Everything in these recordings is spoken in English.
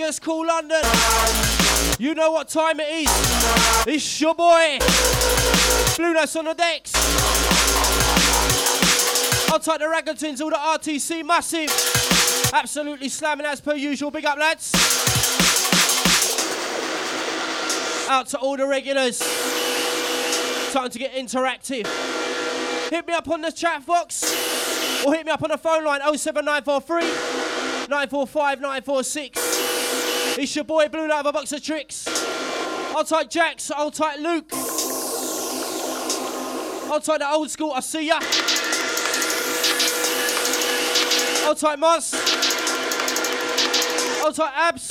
Yes, cool London. You know what time it is. It's your boy. Blue Notes on the decks. I'll take the Ragga Twins, all the RTC massive. Absolutely slamming as per usual. Big up, lads. Out to all the regulars. Time to get interactive. Hit me up on the chat box or hit me up on the phone line 07943 945 946. It's your boy Blue Note of a box of tricks. I'll take Jax, I'll take Luke. I'll take the old school, I see ya. I'll take Moz. I'll take Abs.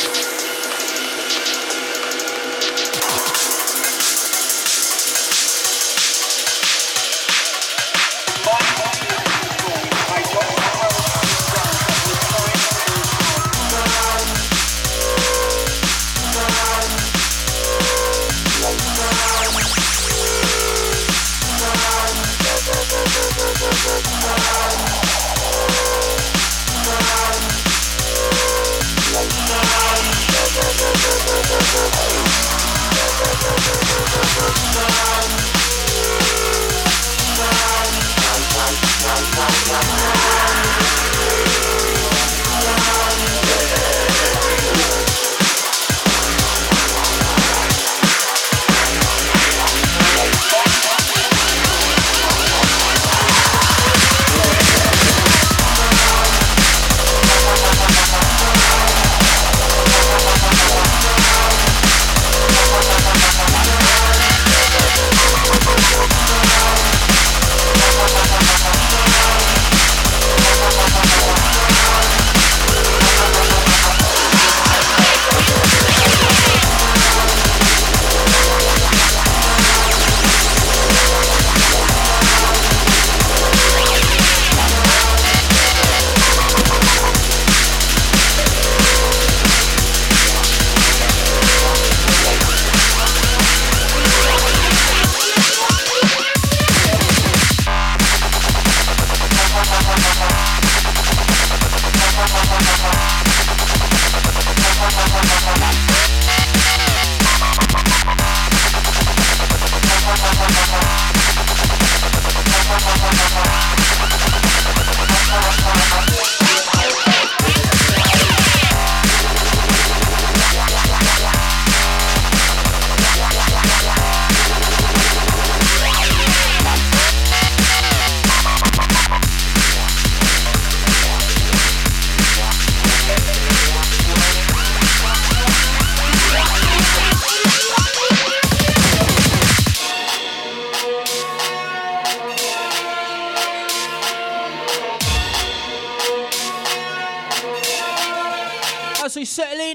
As we settle in,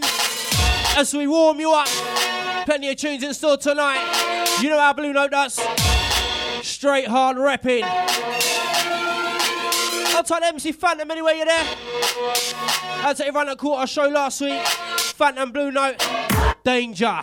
as we warm you up, plenty of tunes in store tonight. You know how Blue Note does. Straight hard repping. I'll tell MC Phantom anyway, you're there. I'll tell everyone that caught our show last week. Phantom, Blue Note, Danger.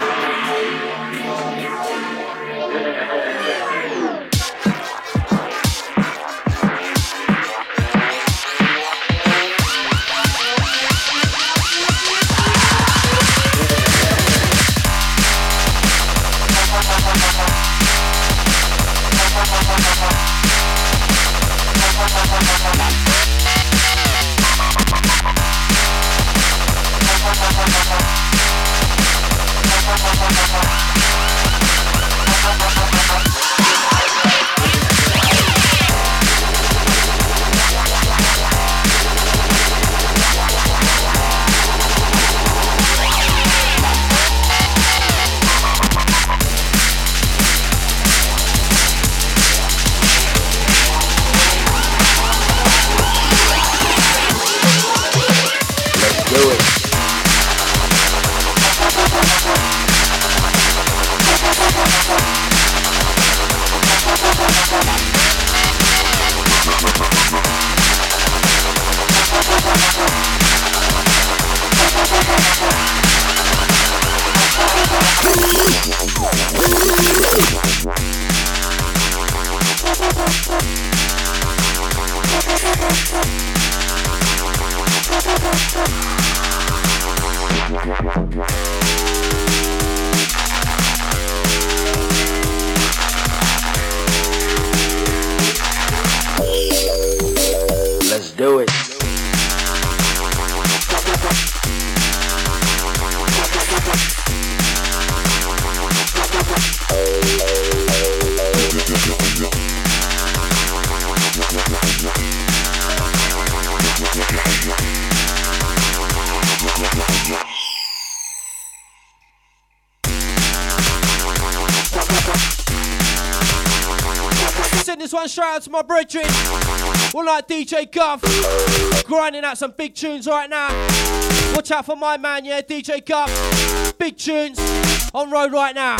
One shout out to my brethren. One like DJ Guff. Grinding out some big tunes right now. Watch out for my man, yeah, DJ Guff. Big tunes on road right now.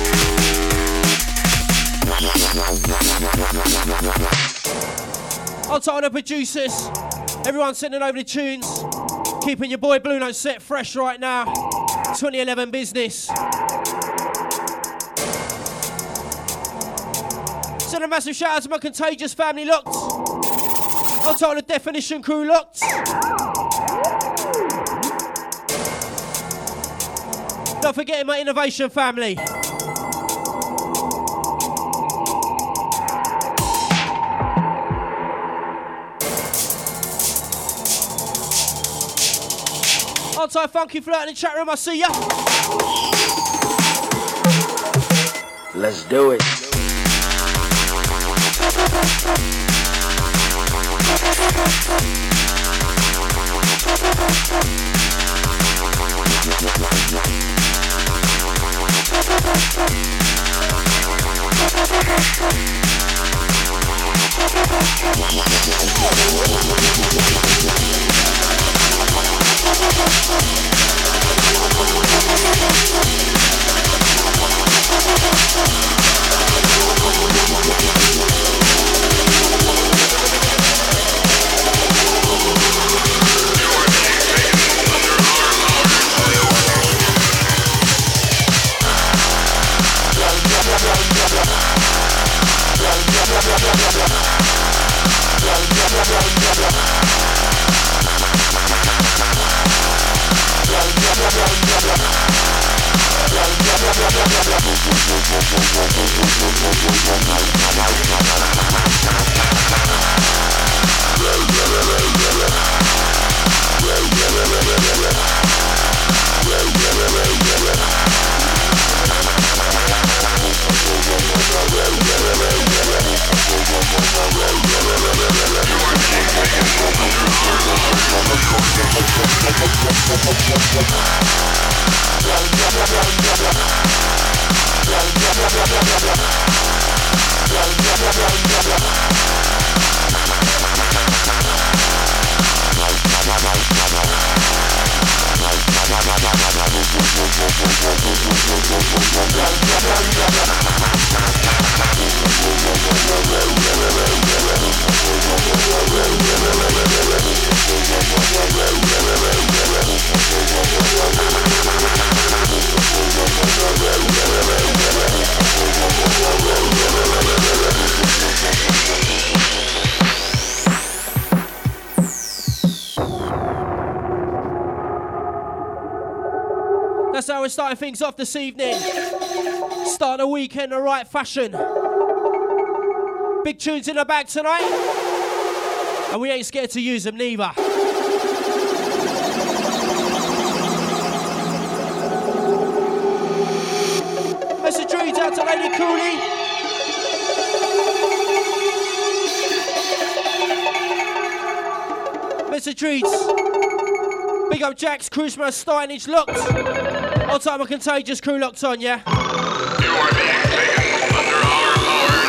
On top of the producers. Everyone sending over the tunes. Keeping your boy Blue Note set fresh right now. 2011 business. Send a massive shout out to my Contagious family locked. On top of the Definition crew locked. Not forgetting my Innovation family. On-time Funky Flirt in the chat room, I see ya. Let's do it. That's how we're starting things off this evening. Start the weekend in the right fashion. Big tunes in the bag tonight. And we ain't scared to use them neither. Message reads out to Lady Cooley. Message reads. Big up Jack's Christmas Steinage locked. On time, a Contagious crew locked on, yeah? You are being taken under our power.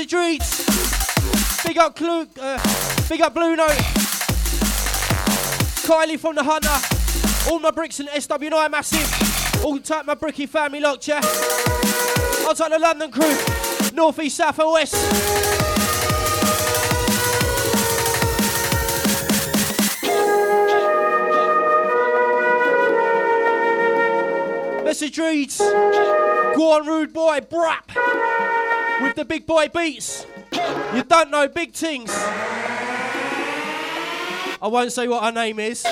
Message reads, big up Blue Note, Kylie from the Hunter, all my bricks and SW9 massive, all type my bricky family locked, yeah. I'll take the London crew, north, east, south and west. Message reads, go on rude boy, brap, with the big boy beats. You don't know big things. I won't say what her name is.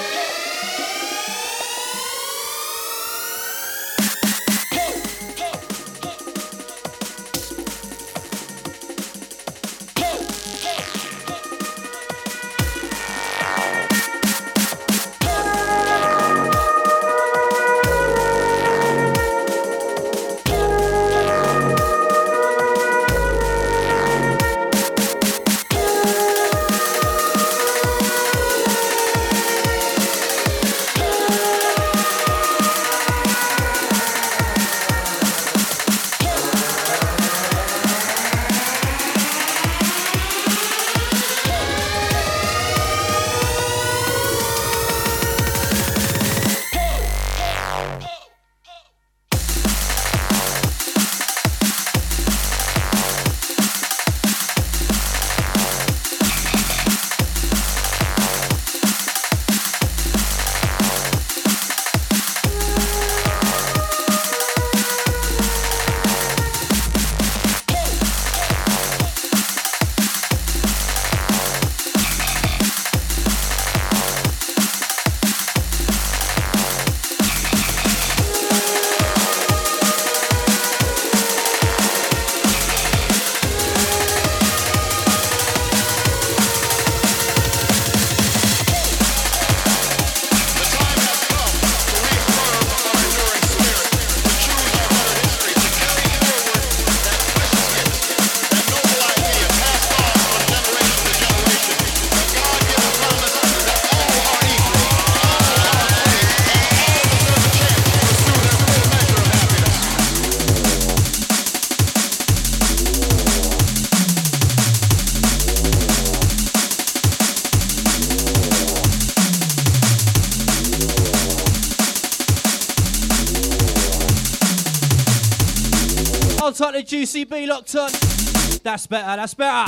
Got the Juicy B locked on. That's better, that's better.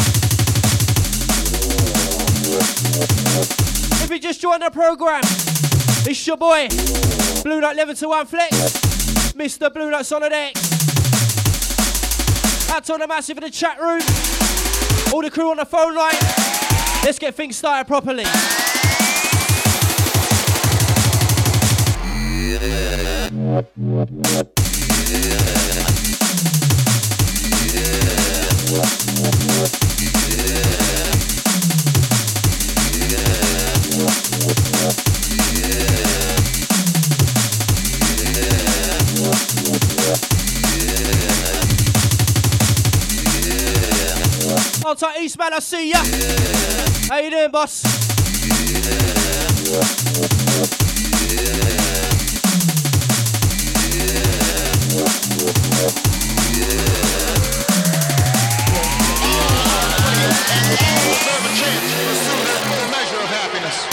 If you just joined the program, it's your boy, Blue Note 11 to 1 Flex, Mr. Blue Note Solid X. Out on the massive in the chat room, all the crew on the phone line. Let's get things started properly. I'll take Eastman, I see ya. How you doing, boss? Deserve a chance to pursue their full measure of happiness.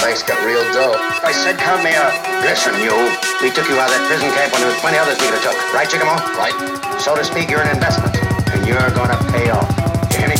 Thanks got real dull. I said count me out. Listen, you. We took you out of that prison camp when there was plenty others we could have took. Right, Chickamauga? Right. So to speak, you're an investment. And you're gonna pay off. You hear me?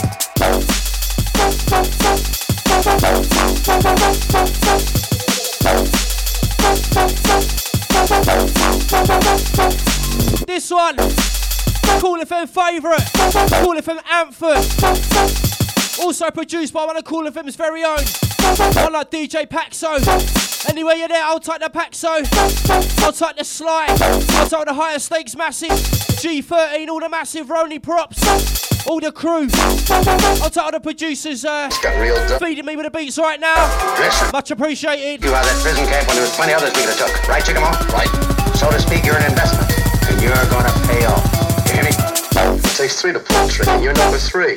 This one, Cool FM favourite, Cool FM anthem. Also produced by one of Cool FM's very own, one like DJ Paxo. Anyway, you're there, I'll take the Paxo, I'll take the Sly, I'll take the Higher Stakes Massive, G13, all the massive Roni props, all the crew. I'll take all the producers feeding me with the beats right now. Listen. Much appreciated. You out of that prison camp when there was plenty others we could have took. Right, Chickamauga? Right. So to speak, you're an investment. And you're gonna pay off. You hear me? It takes 3 to pull a trigger. You're number 3.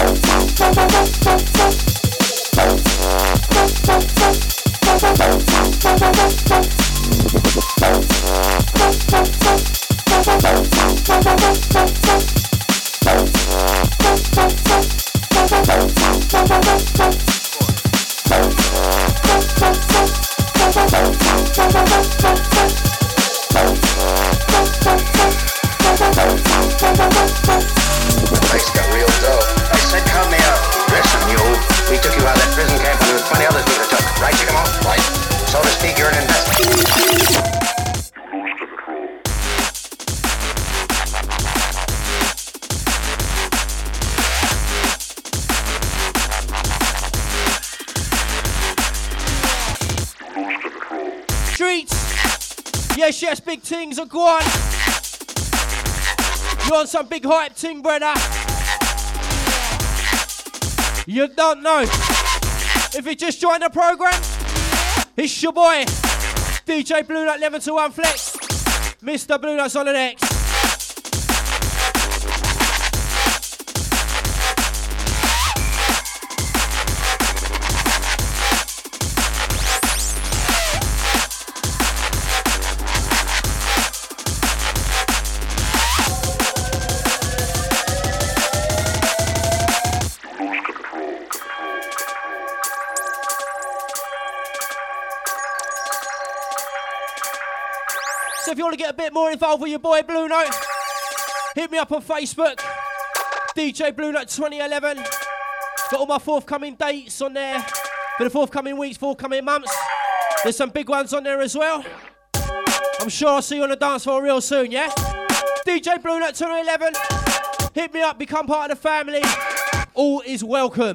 Thanks got real dull. I said count me out. Listen, you. We took you out of that prison camp when there was plenty others we could have took. Right, Chickamauga? Right. So to speak, you're an investment. Streets. Yes, yes, big things are gone. You on some big hype ting, brother? You don't know. If you just joined the program, it's your boy, DJ Blue Nut 1121 Flex, Mr. Blue Nut's on the next. So if you want to get a bit more involved with your boy Blue Note, hit me up on Facebook, DJ Blue Note 2011. Got all my forthcoming dates on there for the forthcoming weeks, forthcoming months. There's some big ones on there as well. I'm sure I'll see you on the dance floor real soon, yeah? DJ Blue Note 2011. Hit me up, become part of the family. All is welcome.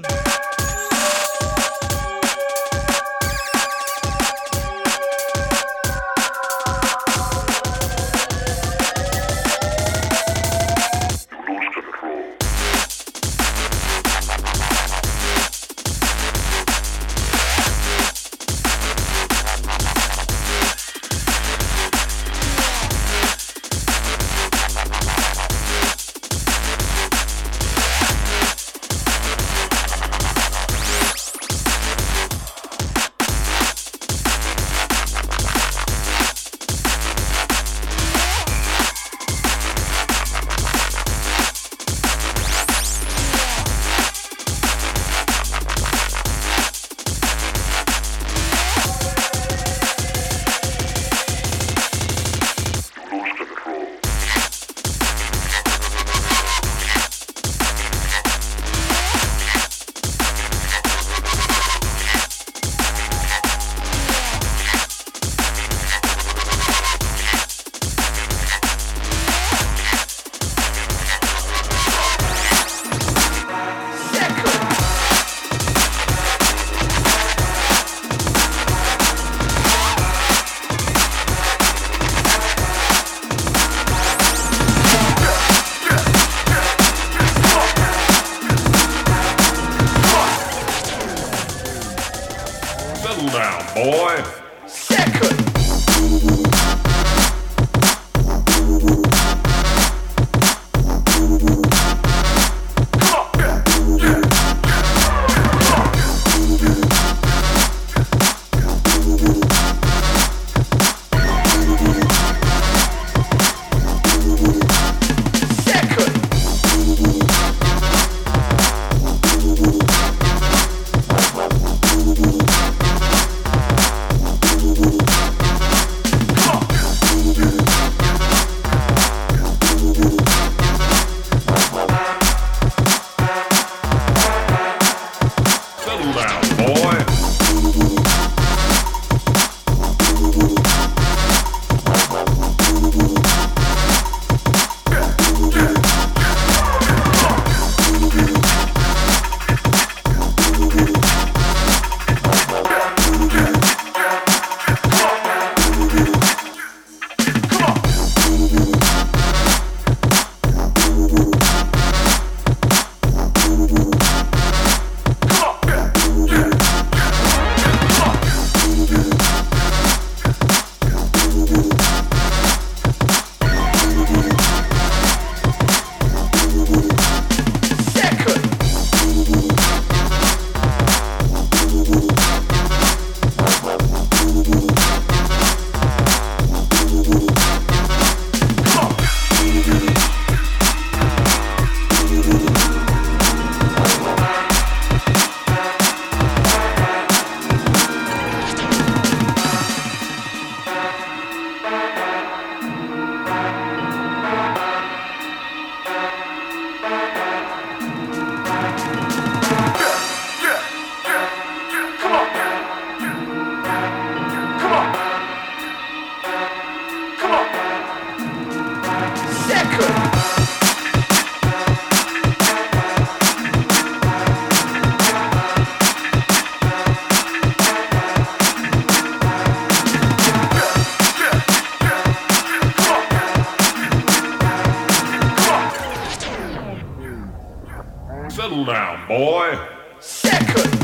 Settle down, boy. Second.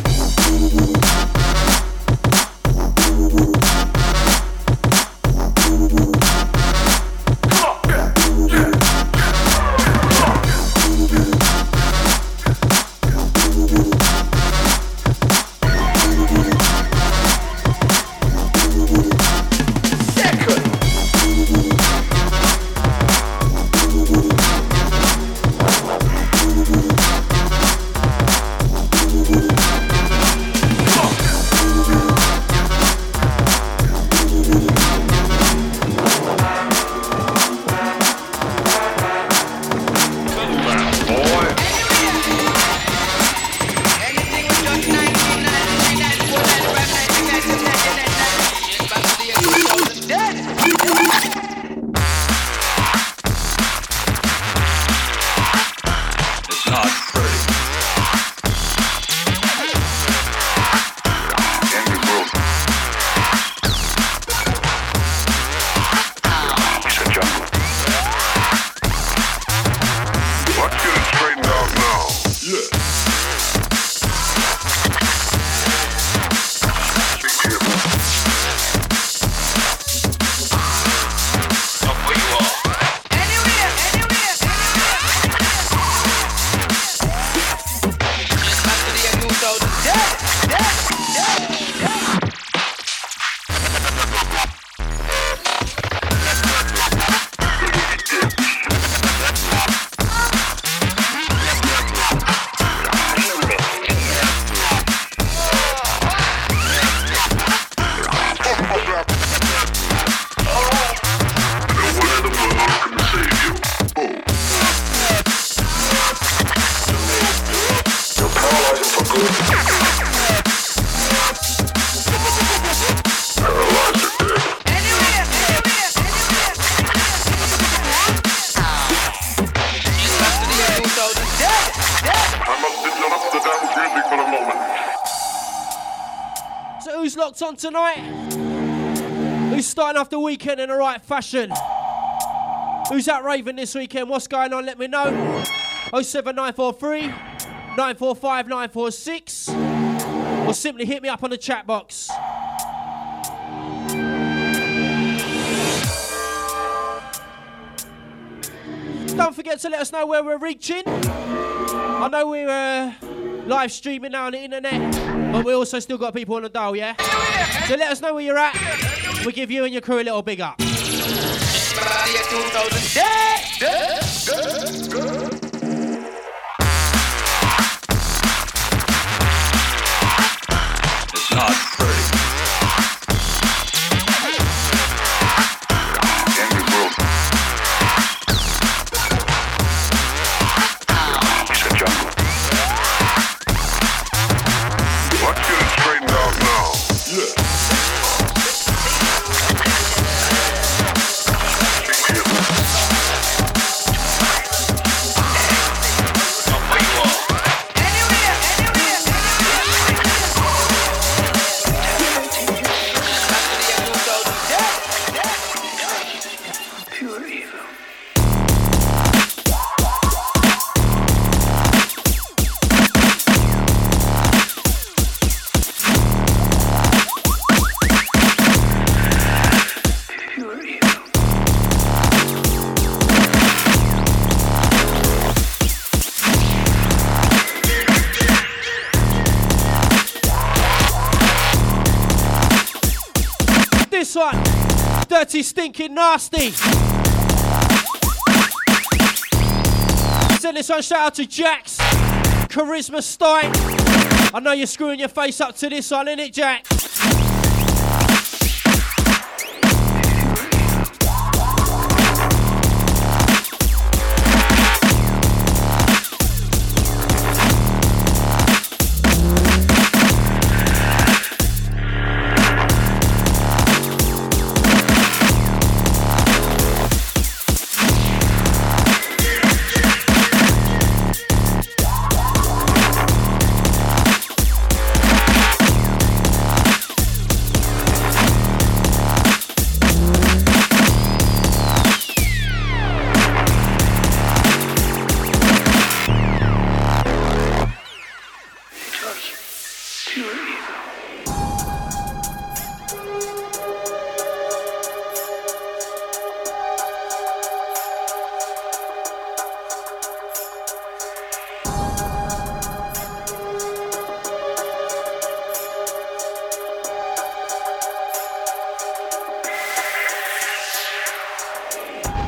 On tonight, who's starting off the weekend in the right fashion? Who's out raving this weekend? What's going on? Let me know. 07943 945 946, or simply hit me up on the chat box. Don't forget to let us know where we're reaching. I know we're live streaming now on the internet, but we also still got people on the dial, yeah? So let us know where you're at. We'll give you and your crew a little big up. It's not pretty. This one, Dirty Stinking Nasty. Send this one shout out to Jax, Charisma Stein. I know you're screwing your face up to this one, innit, Jack?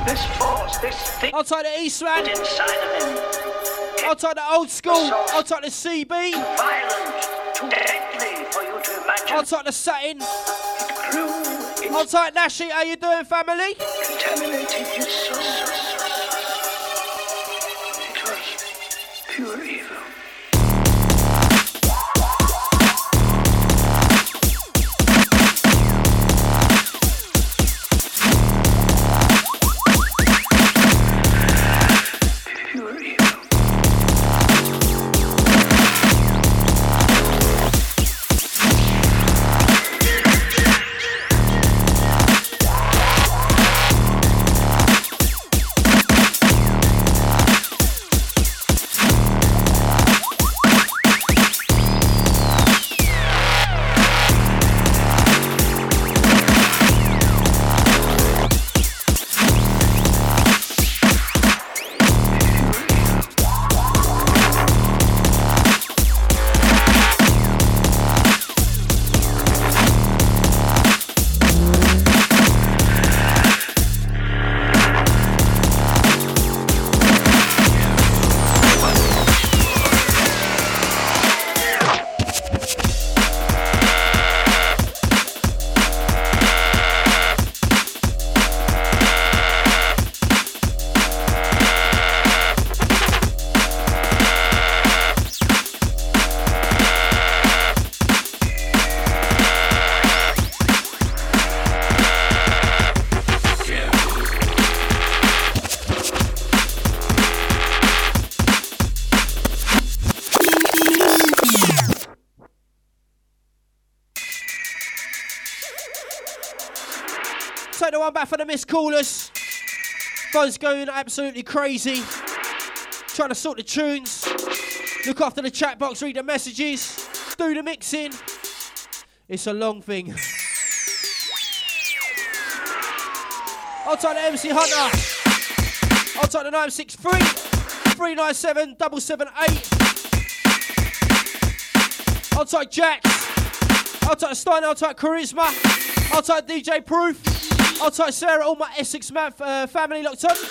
This force, this thing Outside the Eastman. inside of him. Outside the old school. Outside the CB. Too violent, too deadly for you to imagine. Outside the Satin. It grew, it Outside Nashi. How you doing, family? contaminated his soul. It was pure evil. Pure evil. Take the one back for the missed callers. Phone's going absolutely crazy. Trying to sort the tunes. Look after the chat box, read the messages. Do the mixing. It's a long thing. Outside the MC Hunter. Outside the 963 397 778. Outside Jax. Outside Stein. Outside Charisma. Outside DJ Proof. Outside Sarah. All my Essex family locked on.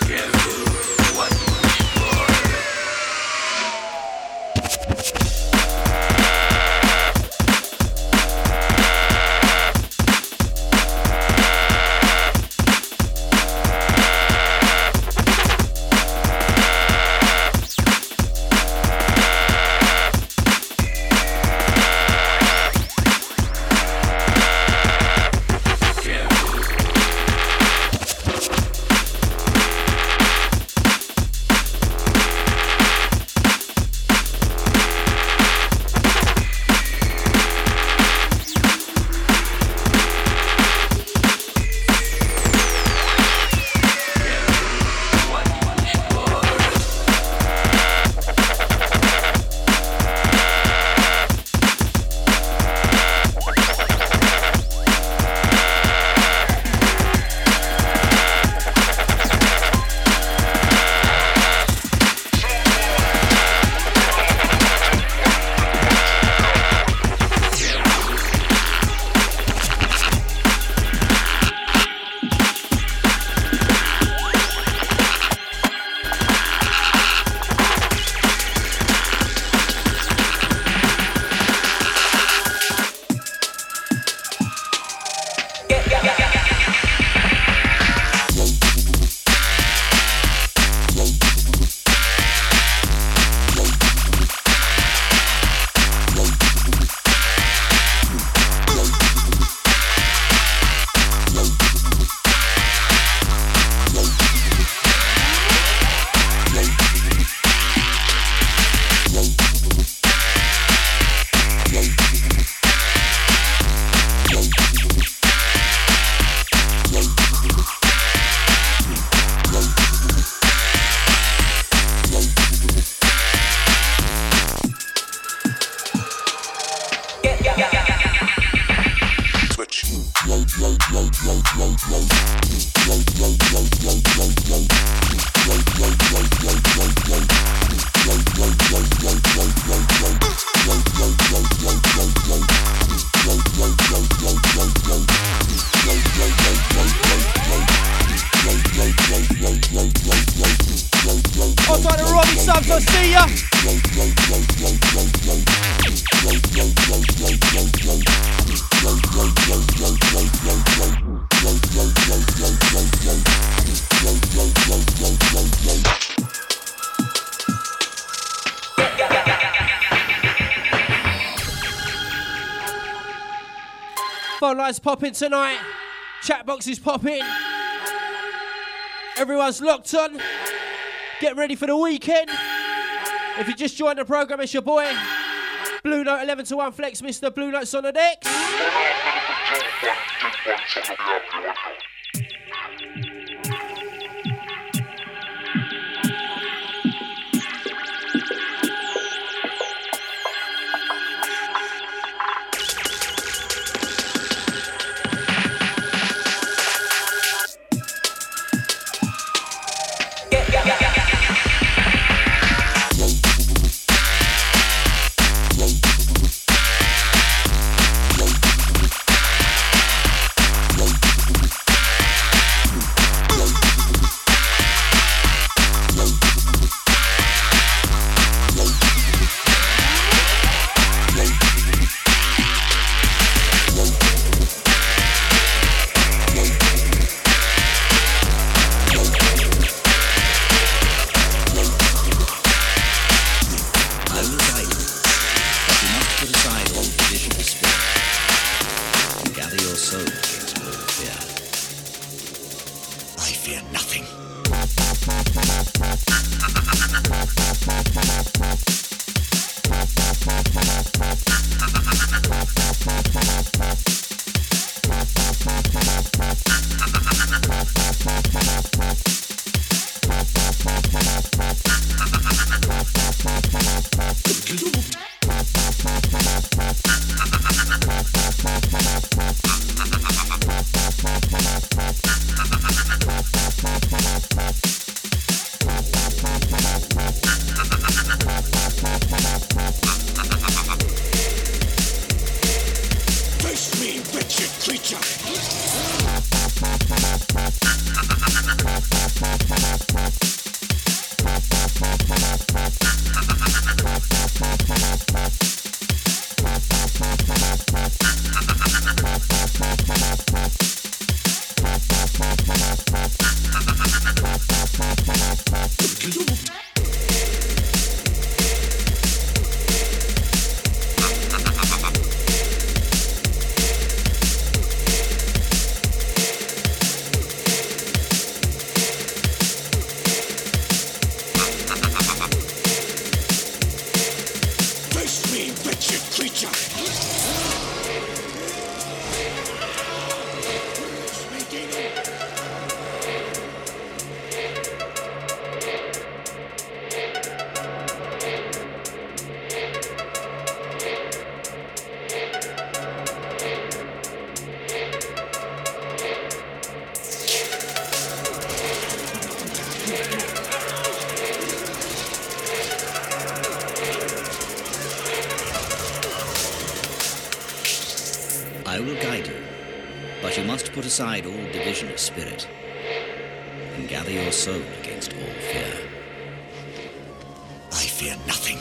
Subs, I'll see ya. Phone lines popping tonight. Chat box is popping. Everyone's locked on. Get ready for the weekend. If you just joined the program, it's your boy Blue Note 11 to 1 Flex, Mr. Blue Note's on the decks. Put aside all division of spirit and gather your soul against all fear. I fear nothing.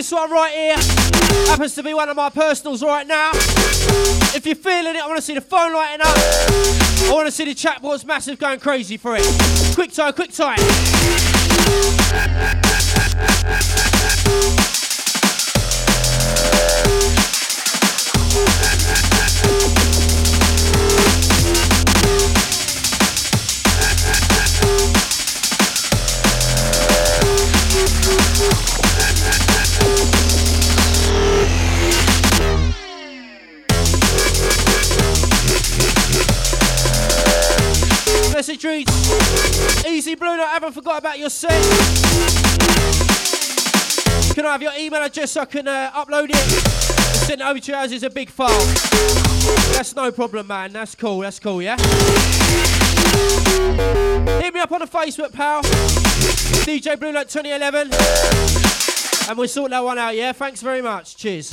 This one right here happens to be one of my personals right now. If you're feeling it, I want to see the phone lighting up. I want to see the chat boards massive going crazy for it. Quick time, quick time. Message reads, Easy Blue Note, haven't forgot about your set. Can I have your email address so I can upload it and send it over to you as it's a big file? That's no problem, man. That's cool, yeah? Hit me up on the Facebook, pal. DJ Blue Note 2011. And we'll sort that one out, yeah? Thanks very much. Cheers.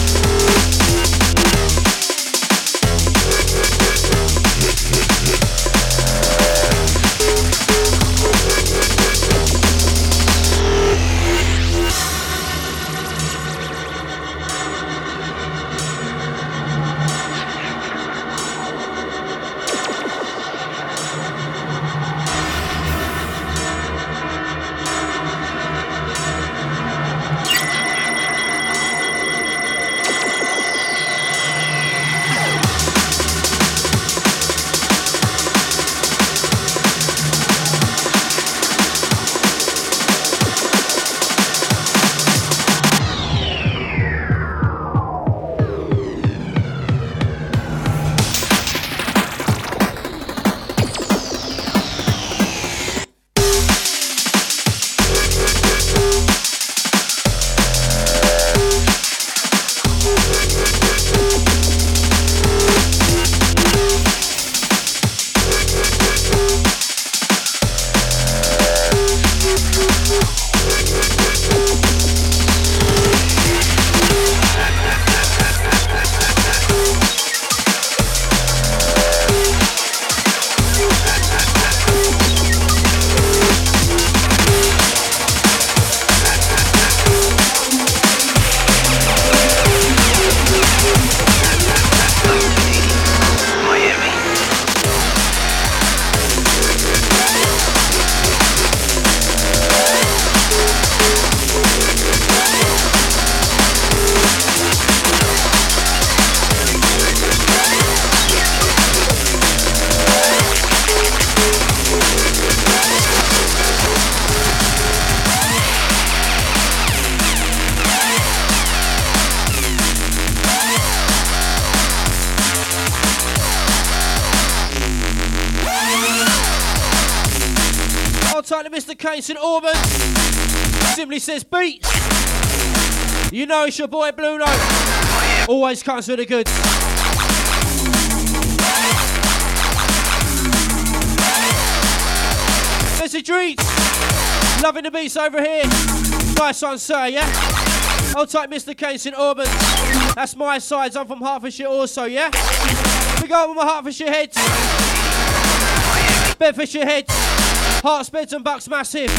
Mr. Kane St. Auburn simply says beat. You know it's your boy Blue Note. Always comes with the goods. Message reads, loving the beats over here. Nice one, sir, yeah? Hold tight, Mr. Kane St. Auburn. That's my sides. I'm from Hertfordshire also, yeah? We go with my Hertfordshire heads. Bedfordshire heads. Hearts, Beds and Bucks massive.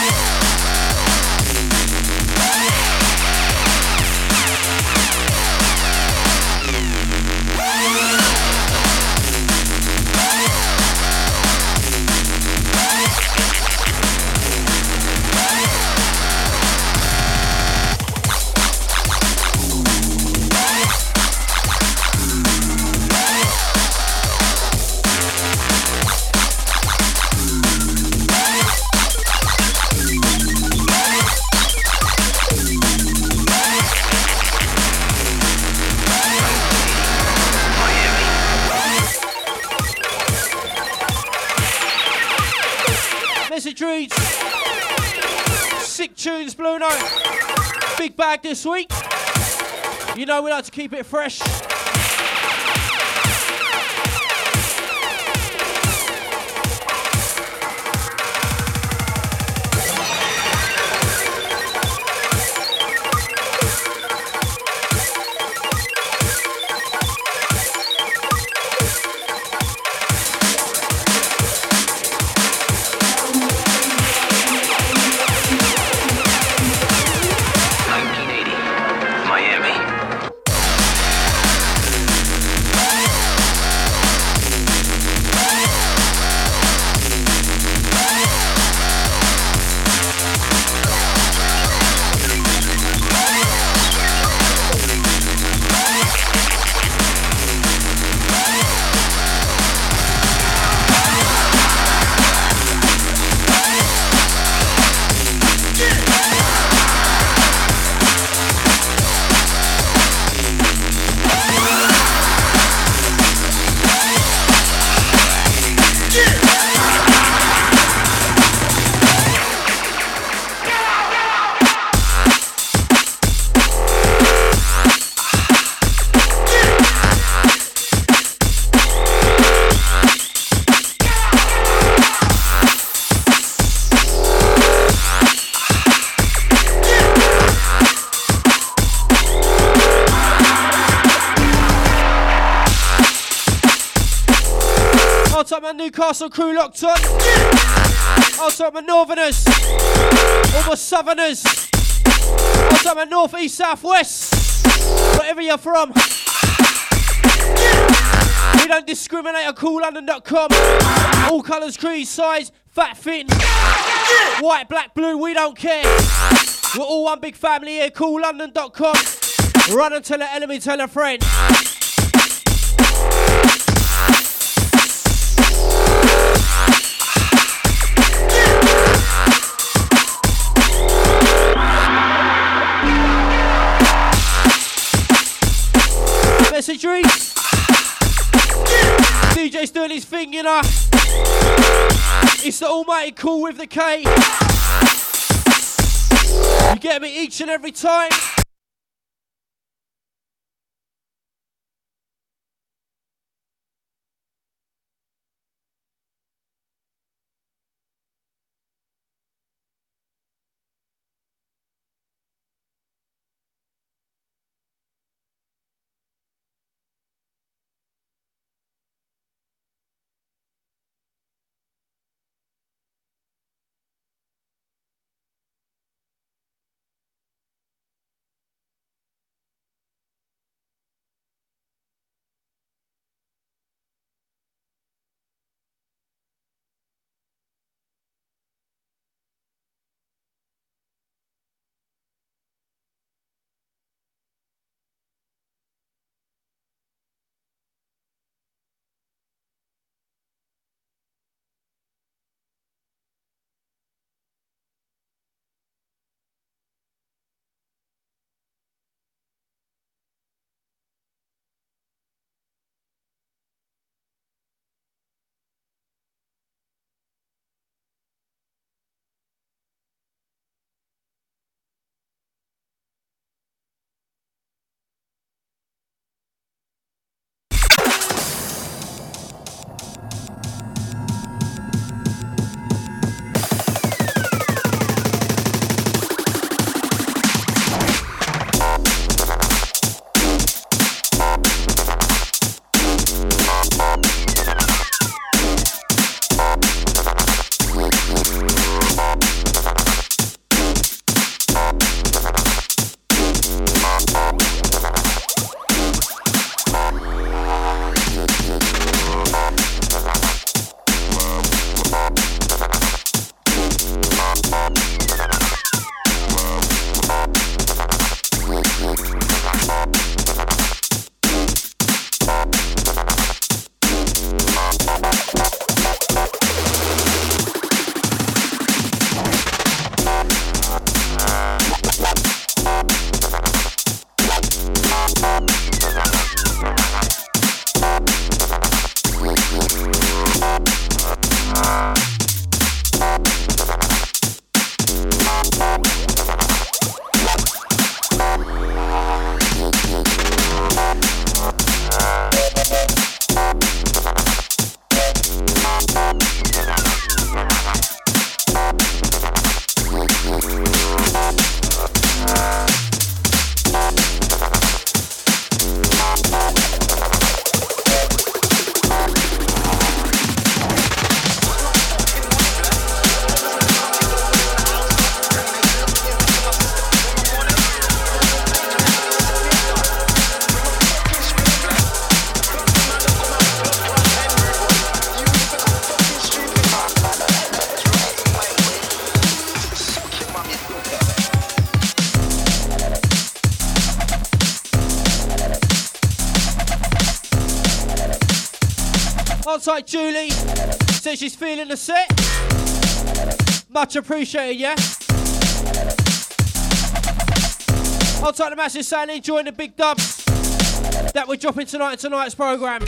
Reads, sick tunes, Blue Note. Big bag this week. You know we like to keep it fresh. $1980. Newcastle crew locked on. Also my northerners. All my southerners. Also my north, east, south, west. Wherever you're from. We don't discriminate at coollondon.com. All colours, creeds, size, fat, thin. White, black, blue, we don't care. We're all one big family here. Coollondon.com. Run and tell an enemy, tell a friend. Message reads. DJ's doing his thing, you know. It's the almighty Cool with the K. You get me each and every time. Outside Julie says she's feeling the set. Much appreciated, yeah. Outside the massive saying enjoying the big dubs that we're dropping tonight in tonight's programme.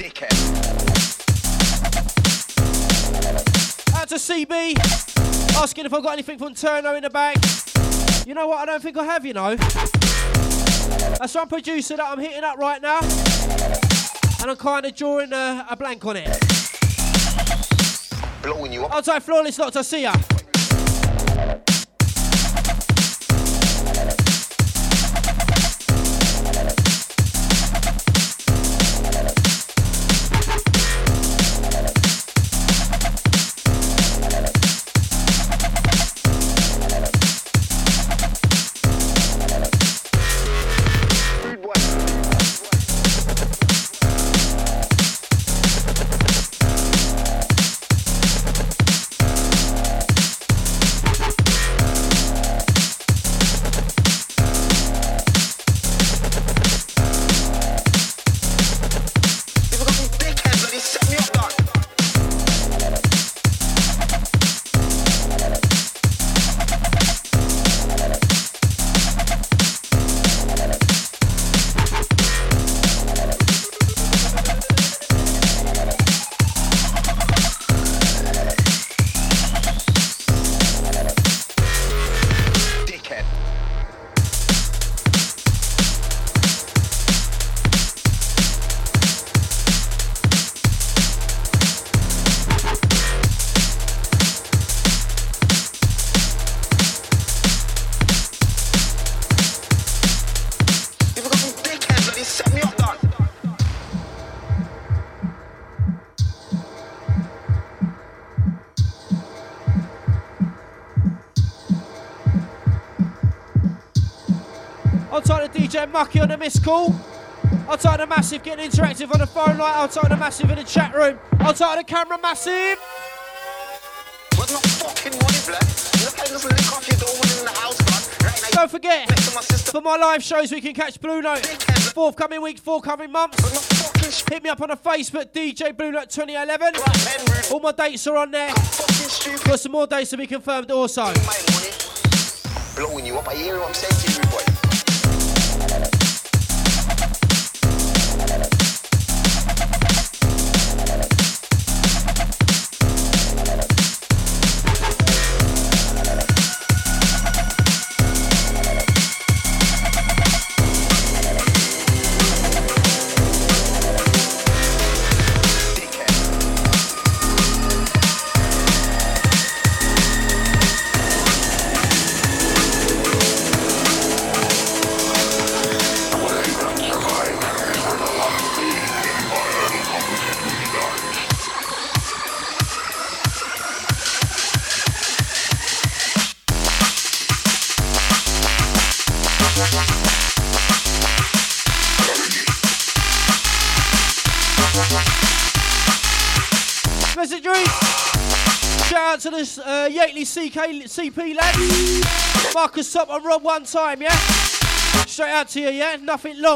Out to CB asking if I've got anything from Turno in the bag. You know what? I don't think I have, you know. That's one producer that I'm hitting up right now, and I'm kind of drawing a blank on it. Blowing you up. Outside Flawless Lots, I see ya. Outside the DJ Mucky on the missed call. Outside the Massive getting interactive on the phone line. Outside the Massive in the chat room. Outside the camera Massive. Was not fucking money, blood. Look at this lick off your door in the house, man. Right now, Don't forget, next to my sister. for my live shows we can catch Blue Note. Forthcoming weeks, forthcoming months. Was not fucking Hit me up on the Facebook, DJ Blue Note 2011. right, Henry. All my dates are on there. Fucking stupid. Got some more dates to be confirmed also. My money. Blowing you up. I hear what I'm saying to you, boy. Shout out to the Yateley CP lads. Marcus Top and Rob one time, yeah? Straight out to you, yeah? Nothing long.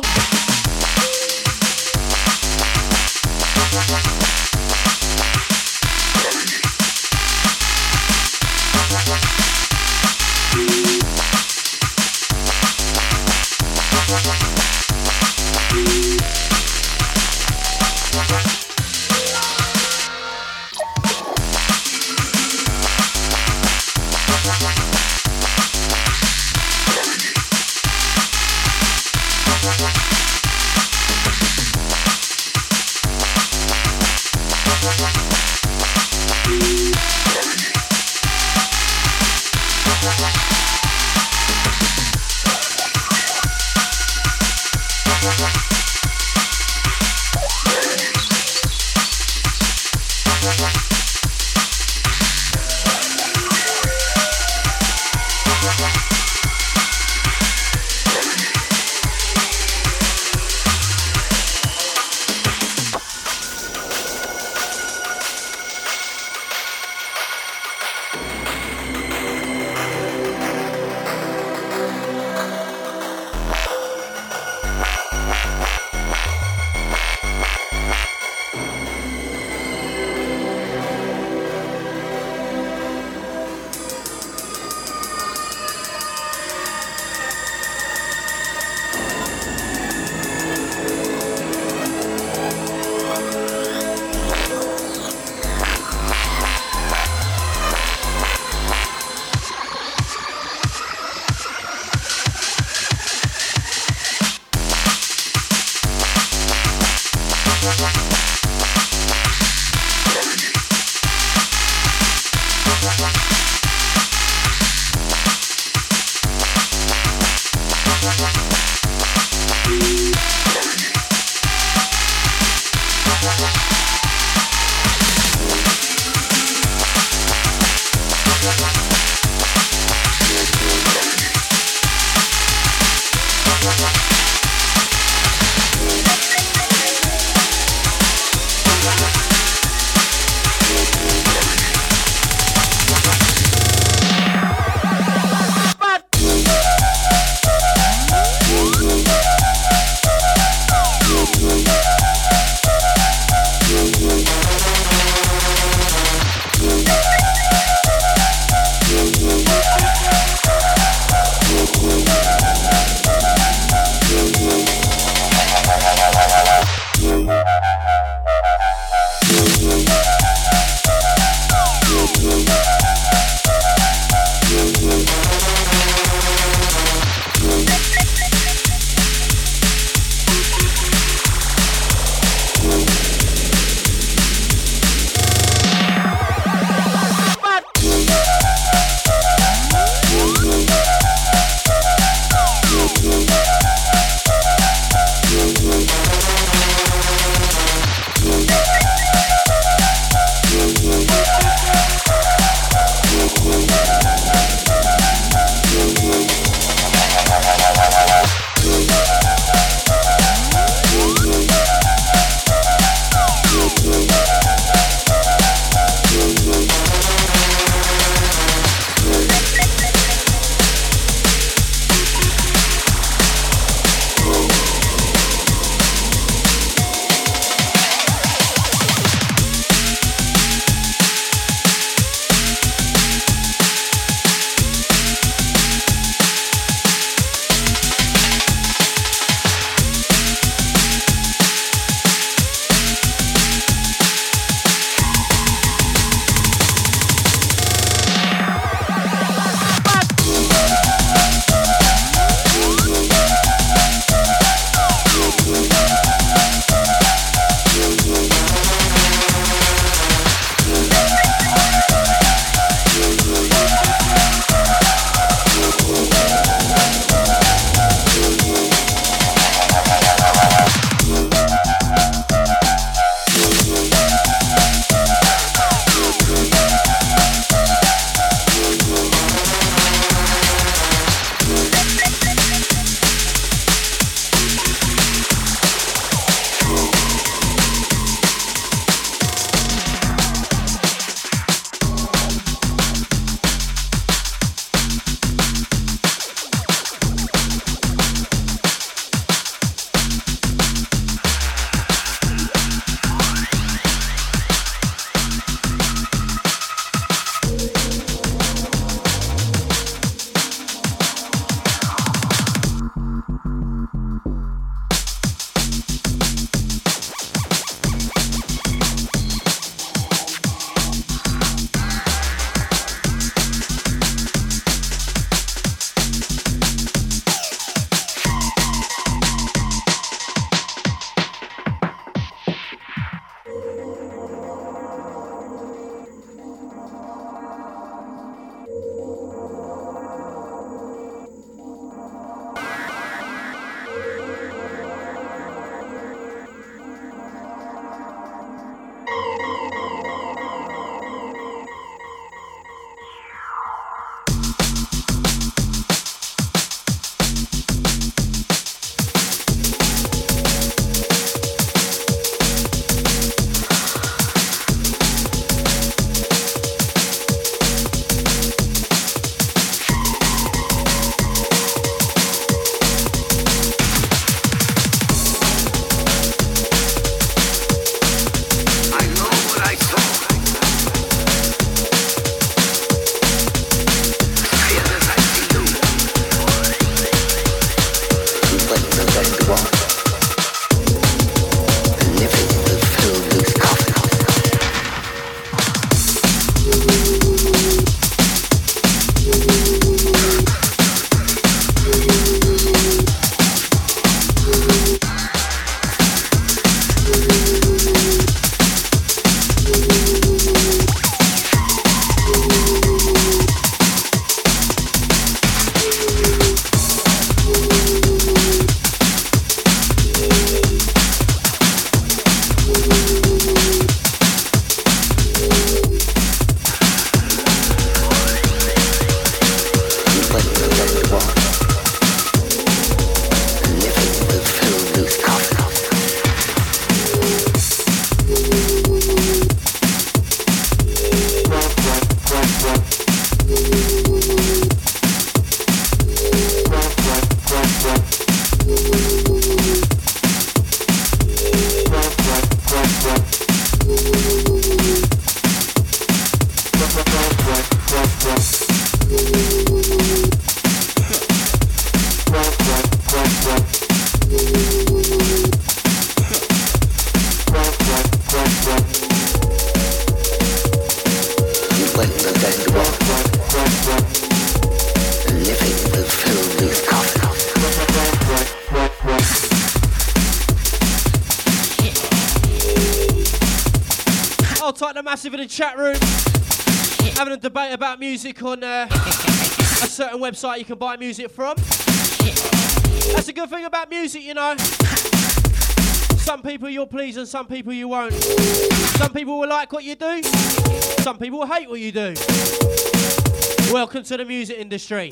Massive in the chat room, having a debate about music on a certain website you can buy music from. That's a good thing about music, you know. Some people you'll please and some people you won't. Some people will like what you do, some people will hate what you do. Welcome to the music industry.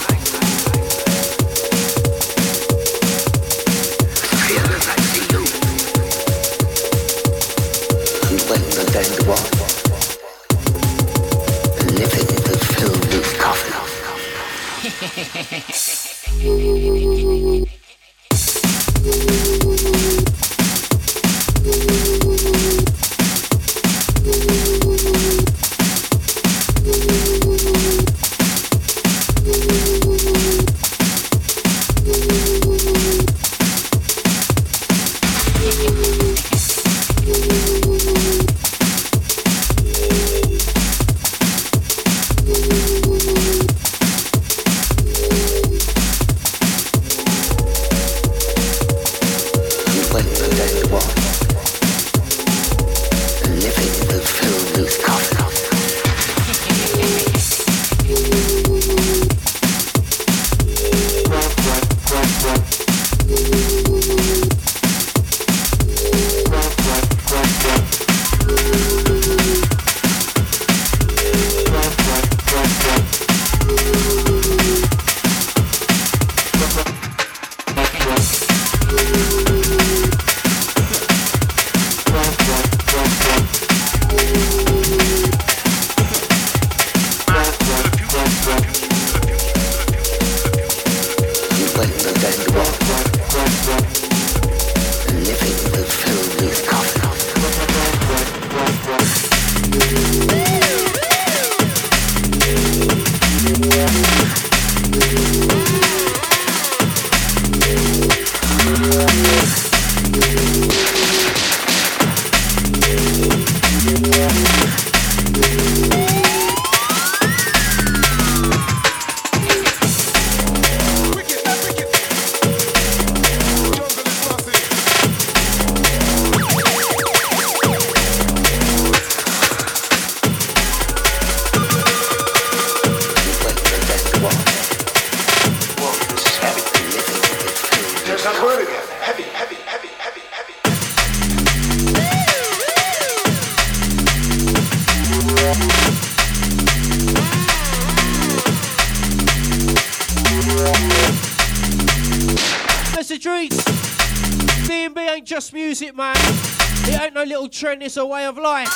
Trend is a way of life,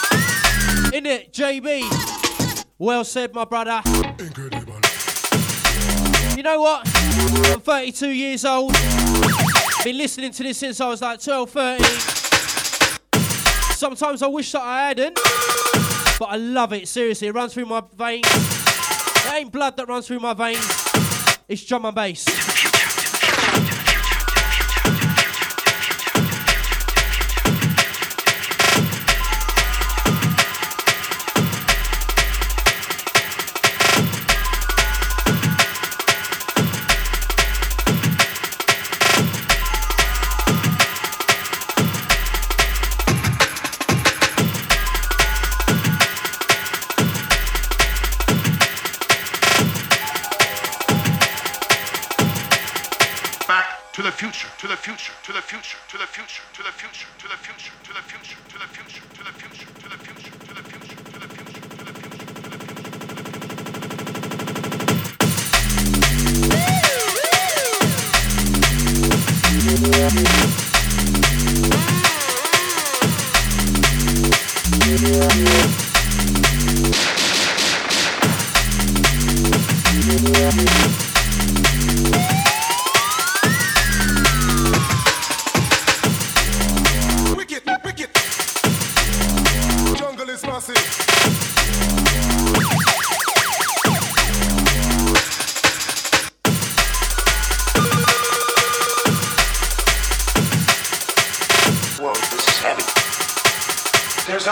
innit, JB? Well said, my brother. Incredible. You know what? I'm 32 years old. Been listening to this since I was like 12, 13. Sometimes I wish that I hadn't, but I love it, seriously. It runs through my veins. It ain't blood that runs through my veins. It's drum and bass.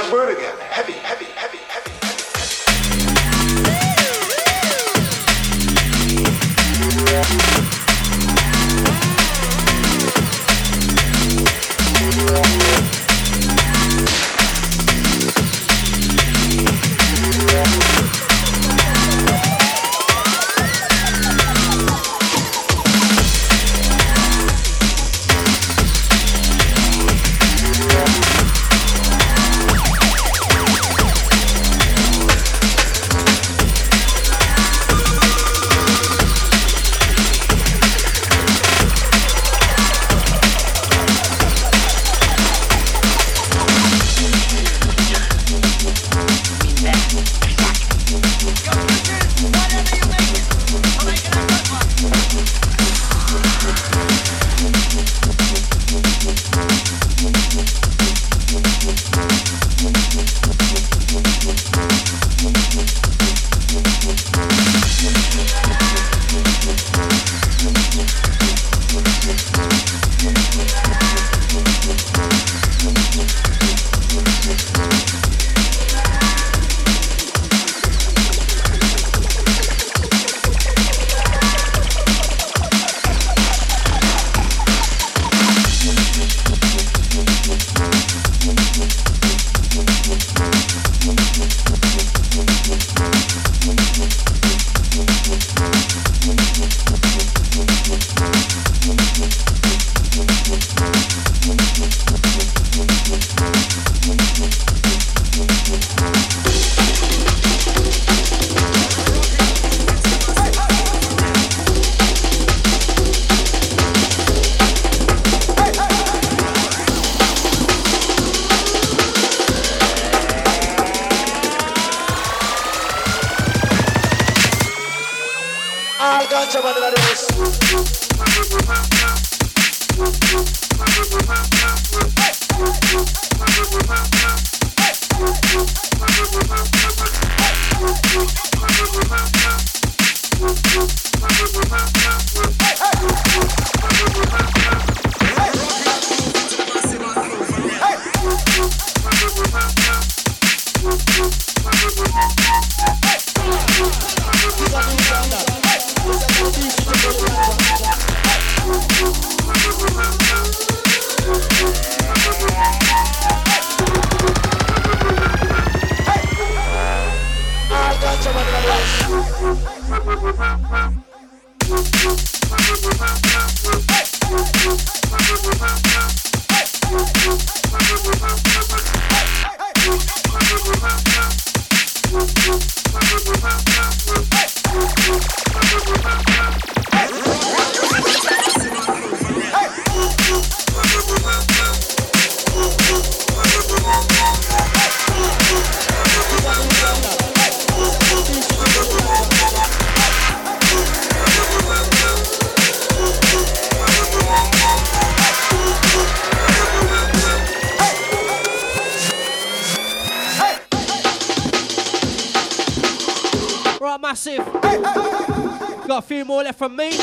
last word again. Heavy, heavy, heavy, heavy, Massive. Got a few more left from me.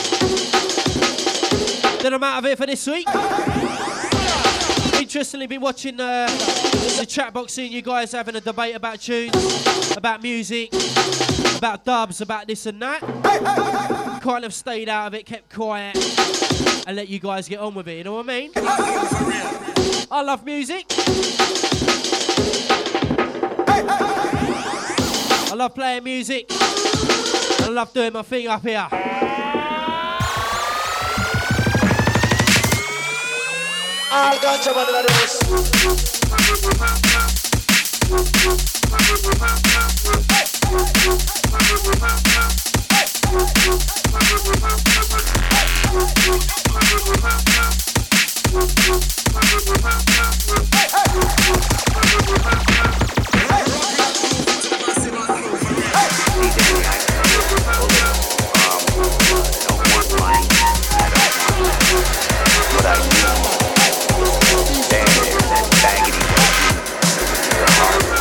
Then I'm out of here for this week. Interestingly, been watching the chat box, seeing you guys having a debate about tunes, about music, about dubs, about this and that. Kind of stayed out of it, kept quiet, and let you guys get on with it. You know what I mean? I love music. I love playing music. I love doing my thing up here. I'll go to one of those.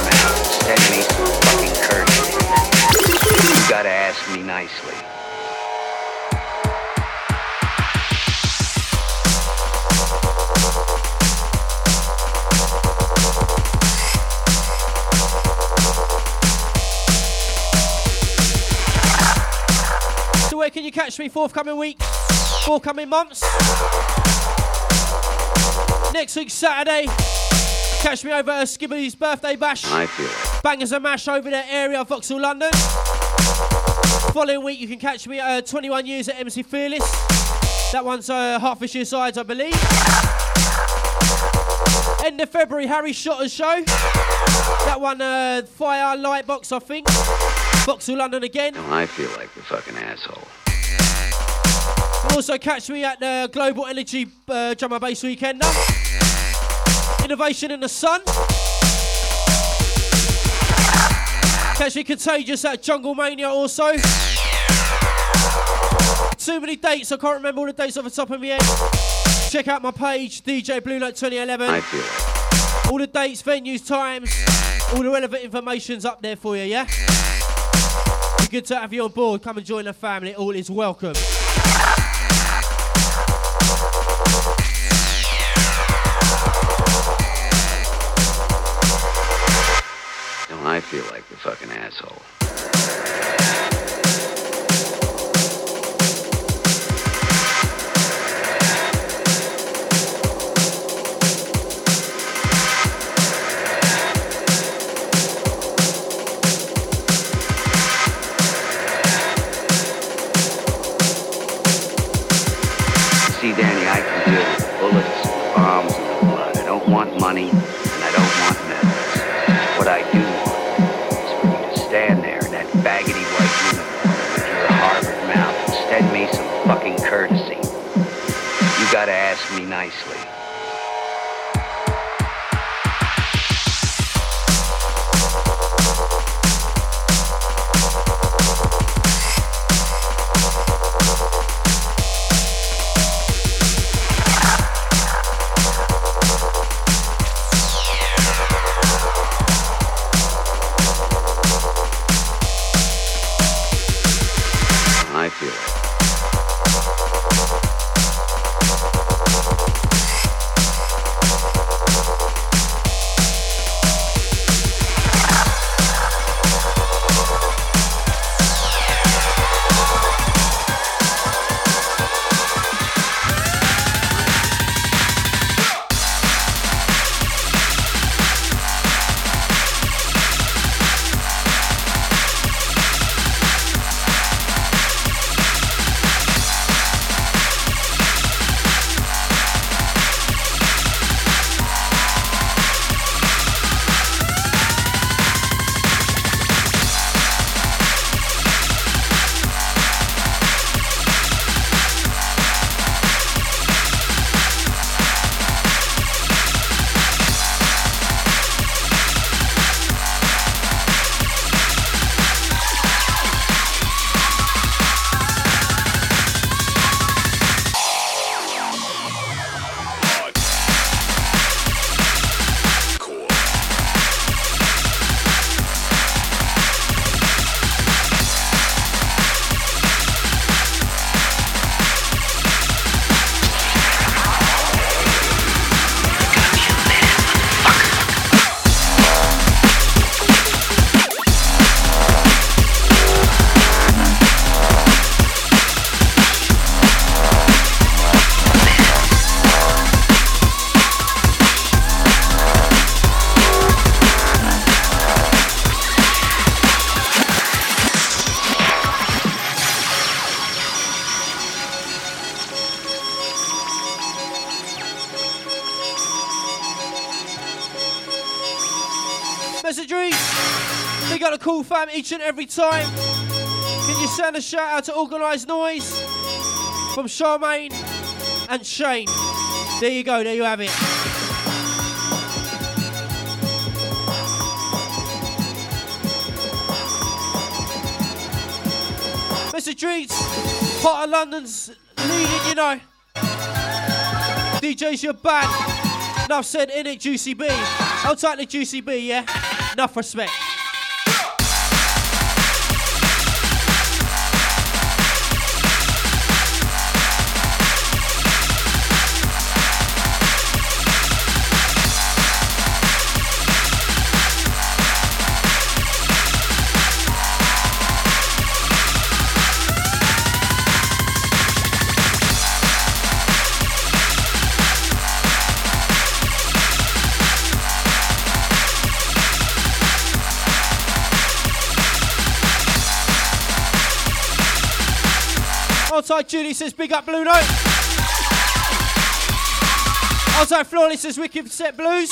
Gotta ask me nicely. So where can you catch me forthcoming week, forthcoming months? Next week, Saturday, catch me over at Skibber's birthday bash. I feel it. Bangers and mash over that area of Vauxhall, London. Following week, you can catch me at 21 years at MC Fearless. That one's Hertfordshire sides, I believe. End of February, Harry Shotter's show. That one, Fire Lightbox, I think. Vauxhall, London again. Now I feel like the fucking asshole. Also catch me at the Global Energy Drum and Bass Weekender. Innovation in the Sun. Catch me Contagious at Jungle Mania also. Too many dates, I can't remember all the dates off the top of my head. Check out my page, DJ Blue Note 2011. I feel it. All the dates, venues, times, all the relevant information's up there for you, yeah? Be good to have you on board. Come and join the family. All is welcome. Don't I feel like the fucking asshole. See, Danny, I can deal with bullets, bombs, and blood. I don't want money, and I don't want medals. What I do want is for you to stand there in that baggedy white uniform with your Harvard mouth and extend me some fucking courtesy. You gotta ask me nicely. I feel it. Messageries, we got a cool fam each and every time. Can you send a shout out to Organised Noise from Charmaine and Shane? There you go, there you have it. Messageries, part of London's leading, you know. DJ's your bad. Enough said, innit, Juicy B. I'll take the Juicy B, yeah? Enough respect. Outside Julie says big up Blue Note. Outside Flawless says wicked set blues.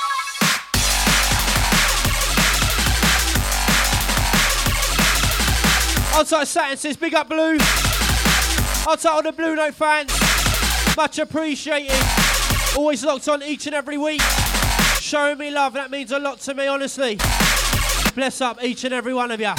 Outside Saturn says big up Blue. Outside all the Blue Note fans, much appreciated. Always locked on each and every week. Showing me love, that means a lot to me, honestly. Bless up each and every one of you.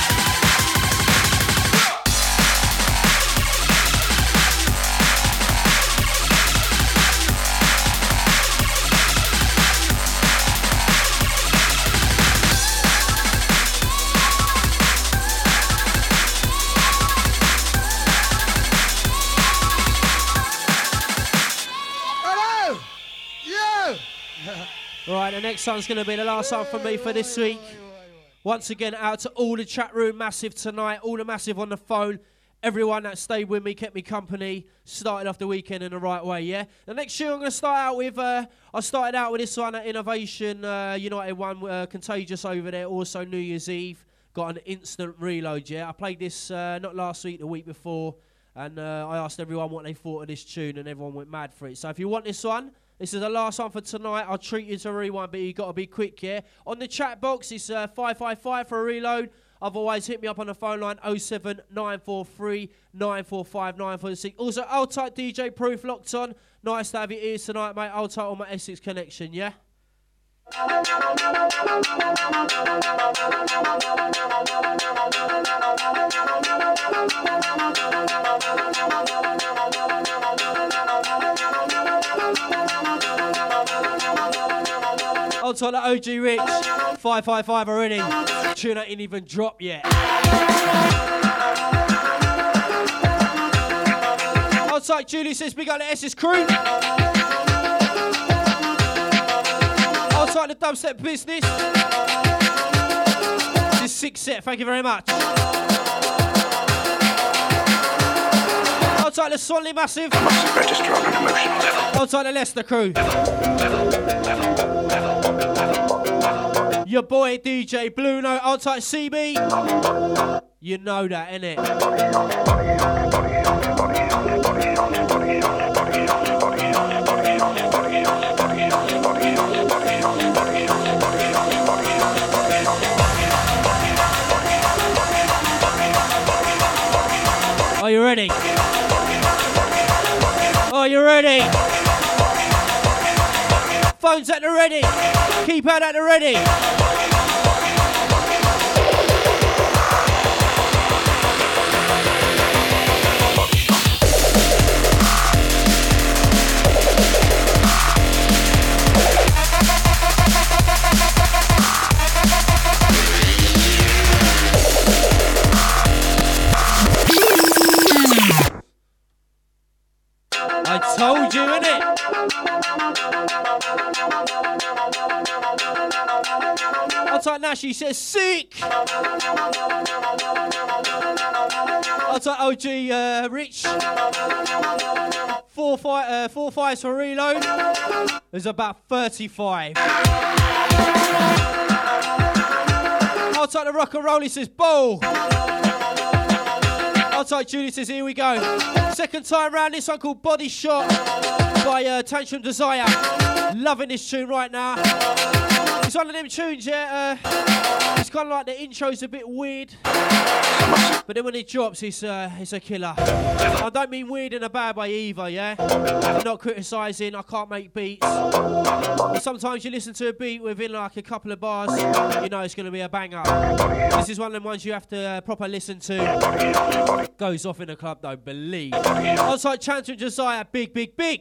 Right, the next song's going to be the last song for me for this week. Once again, out to all the chat room massive tonight, all the massive on the phone, everyone that stayed with me, kept me company, started off the weekend in the right way, yeah? The next tune I'm going to start out with, I started out with this one at Innovation United one, Contagious over there, also New Year's Eve, got an instant reload, yeah? I played this not last week, the week before, and I asked everyone what they thought of this tune, and everyone went mad for it. So if you want this one, this is the last one for tonight. I'll treat you to a rewind, but you got to be quick, yeah? On the chat box, it's 555 for a reload. Otherwise, hit me up on the phone line 07943 945 946. Also, Old Tight DJ Proof locked on. Nice to have you here tonight, mate. Old Tight on my Essex connection, yeah? Outside the OG Rich, 555 already. Tune ain't even dropped yet. Outside Julie says big up the Essex crew. Outside the dubstep business. This is 6 set, thank you very much. Outside the Swanley Massive. I must register on an emotional level. Outside the Leicester crew. Your boy DJ Blue Note, outside CB. You know that, innit? Are you ready? Are you ready? Phones at the ready. Keypad at the ready. I told you, innit? Outside Nashi says sick. Outside OG Rich. 4 fives for reload. There's about 35. Outside the rock and roll, he says bowl. Outside Julie says here we go. Second time round, this one called Body Shot by Tantrum Desire. Loving this tune right now. It's one of them tunes, yeah. It's kind of like the intro's a bit weird, but then when it drops, it's a killer. I don't mean weird in a bad way either, yeah. I'm not criticising. I can't make beats. But sometimes you listen to a beat within like a couple of bars, you know it's going to be a banger. This is one of them ones you have to proper listen to. Goes off in the club, though, believe. Outside Tantrum Desire, big, big, big.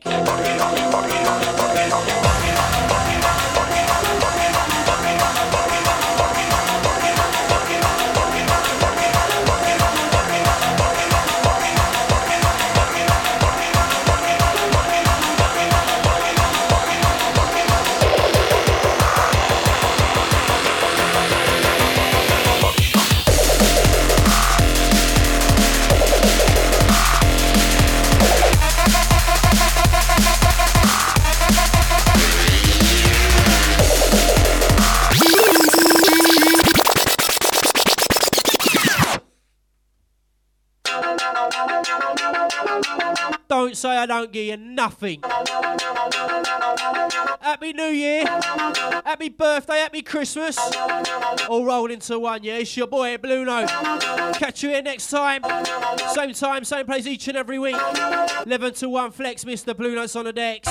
don't say I don't give you nothing. Happy New Year, happy birthday, happy Christmas. All rolled into one, yeah? It's your boy Blue Note. Catch you here next time, same place each and every week. 11 to 1 flex, Mr. Blue Notes on the decks.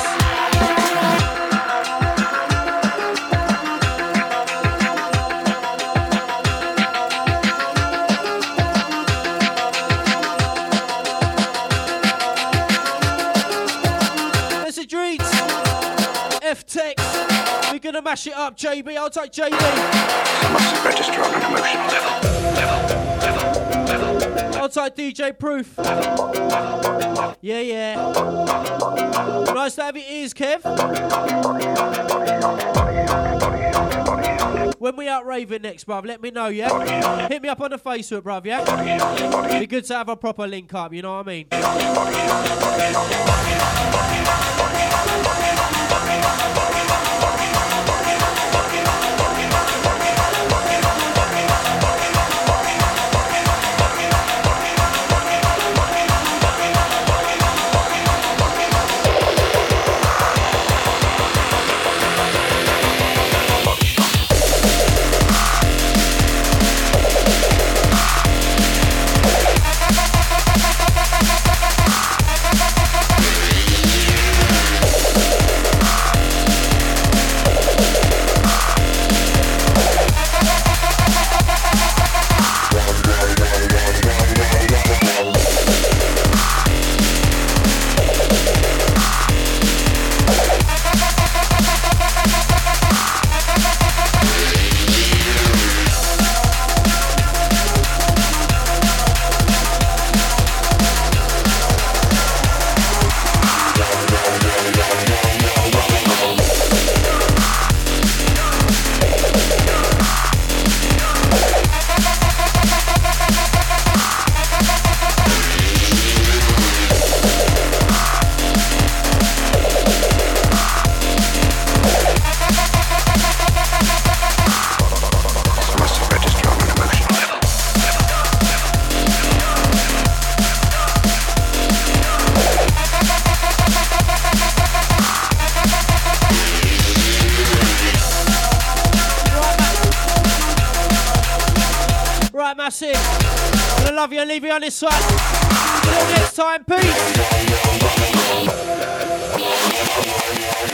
F-Tex, we're gonna mash it up, JB. I'll take JB. I must register on an emotional level. I'll take DJ Proof. Yeah. Nice to have your ears, Kev. When we out raving next, bruv, let me know, yeah? Hit me up on the Facebook, bruv, yeah? Be good to have a proper link up, you know what I mean? Massive. Gonna love you and leave you on this one. Until next time, peace.